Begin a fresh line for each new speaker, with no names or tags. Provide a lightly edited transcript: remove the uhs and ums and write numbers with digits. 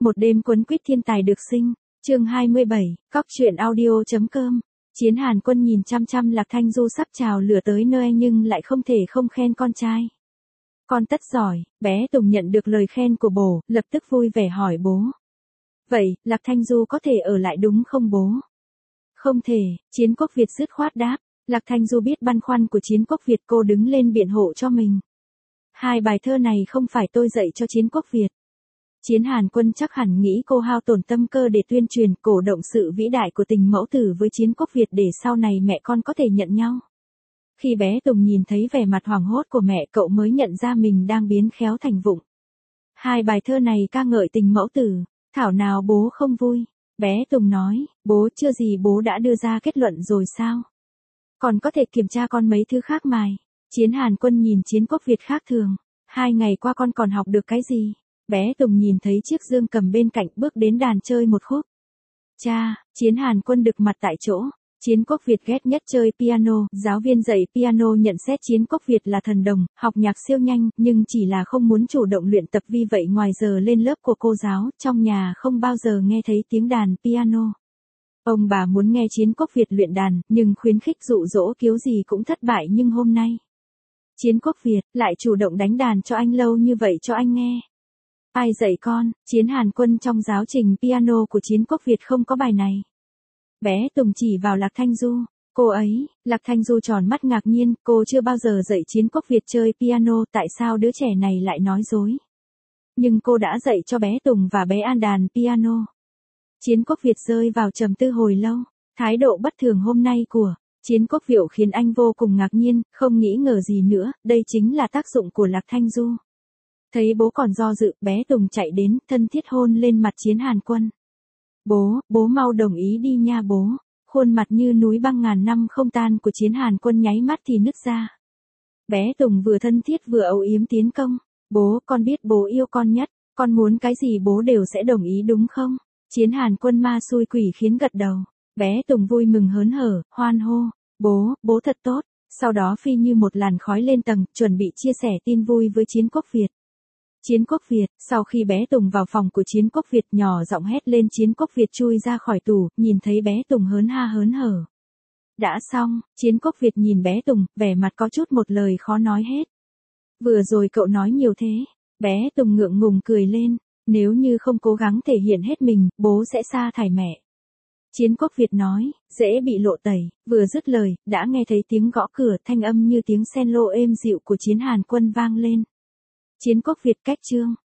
Một đêm quấn quýt thiên tài được sinh. Chương 27, Cóc truyện audio.com. Chiến Hàn Quân nhìn chăm chăm Lạc Thanh Du sắp trào lửa tới nơi nhưng lại không thể không khen con trai. Con tất giỏi. Bé Tùng nhận được lời khen của bố, lập tức vui vẻ hỏi bố. Vậy, Lạc Thanh Du có thể ở lại đúng không bố? Không thể, Chiến Quốc Việt dứt khoát đáp. Lạc Thanh Du biết băn khoăn của Chiến Quốc Việt, cô đứng lên biện hộ cho mình. Hai bài thơ này không phải tôi dạy cho Chiến Quốc Việt. Chiến Hàn Quân chắc hẳn nghĩ cô hao tổn tâm cơ để tuyên truyền cổ động sự vĩ đại của tình mẫu tử với Chiến Quốc Việt để sau này mẹ con có thể nhận nhau. Khi bé Tùng nhìn thấy vẻ mặt hoảng hốt của mẹ, cậu mới nhận ra mình đang biến khéo thành vụng. Hai bài thơ này ca ngợi tình mẫu tử, thảo nào bố không vui. Bé Tùng nói, bố chưa gì bố đã đưa ra kết luận rồi sao? Còn có thể kiểm tra con mấy thứ khác mài. Chiến Hàn Quân nhìn Chiến Quốc Việt khác thường. 2 ngày qua con còn học được cái gì? Bé Tùng nhìn thấy chiếc dương cầm bên cạnh, bước đến đàn chơi một khúc. Cha, Chiến Hàn Quân đực mặt tại chỗ. Chiến Quốc Việt ghét nhất chơi piano, giáo viên dạy piano nhận xét Chiến Quốc Việt là thần đồng, học nhạc siêu nhanh, nhưng chỉ là không muốn chủ động luyện tập, vì vậy ngoài giờ lên lớp của cô giáo, trong nhà không bao giờ nghe thấy tiếng đàn piano. Ông bà muốn nghe Chiến Quốc Việt luyện đàn, nhưng khuyến khích dụ dỗ kiểu gì cũng thất bại, nhưng hôm nay Chiến Quốc Việt lại chủ động đánh đàn cho anh lâu như vậy cho anh nghe. Ai dạy con? Chiến Hàn Quân trong giáo trình piano của Chiến Quốc Việt không có bài này. Bé Tùng chỉ vào Lạc Thanh Du. Cô ấy, Lạc Thanh Du tròn mắt ngạc nhiên, cô chưa bao giờ dạy Chiến Quốc Việt chơi piano, tại sao đứa trẻ này lại nói dối? Nhưng cô đã dạy cho bé Tùng và bé An đàn piano. Chiến Quốc Việt rơi vào trầm tư hồi lâu. Thái độ bất thường hôm nay của Chiến Quốc Việt khiến anh vô cùng ngạc nhiên, không nghĩ ngờ gì nữa, đây chính là tác dụng của Lạc Thanh Du. Thấy bố còn do dự, bé Tùng chạy đến, thân thiết hôn lên mặt Chiến Hàn Quân. Bố mau đồng ý đi nha bố. Khuôn mặt như núi băng ngàn năm không tan của Chiến Hàn Quân nháy mắt thì nứt ra. Bé Tùng vừa thân thiết vừa âu yếm tiến công. Bố, con biết bố yêu con nhất, con muốn cái gì bố đều sẽ đồng ý đúng không? Chiến Hàn Quân ma xui quỷ khiến gật đầu. Bé Tùng vui mừng hớn hở, hoan hô. Bố thật tốt. Sau đó phi như một làn khói lên tầng, chuẩn bị chia sẻ tin vui với Chiến Quốc Việt. Chiến Quốc Việt, sau khi bé Tùng vào phòng của Chiến Quốc Việt, nhỏ giọng hét lên. Chiến Quốc Việt chui ra khỏi tủ, nhìn thấy bé Tùng hớn ha hớn hở. Đã xong, Chiến Quốc Việt nhìn bé Tùng, vẻ mặt có chút một lời khó nói hết. Vừa rồi cậu nói nhiều thế. Bé Tùng ngượng ngùng cười lên. Nếu như không cố gắng thể hiện hết mình, bố sẽ sa thải mẹ. Chiến Quốc Việt nói, dễ bị lộ tẩy. Vừa dứt lời, đã nghe thấy tiếng gõ cửa, thanh âm như tiếng cello êm dịu của Chiến Hàn Quân vang lên. Chiến Quốc Việt cách chương.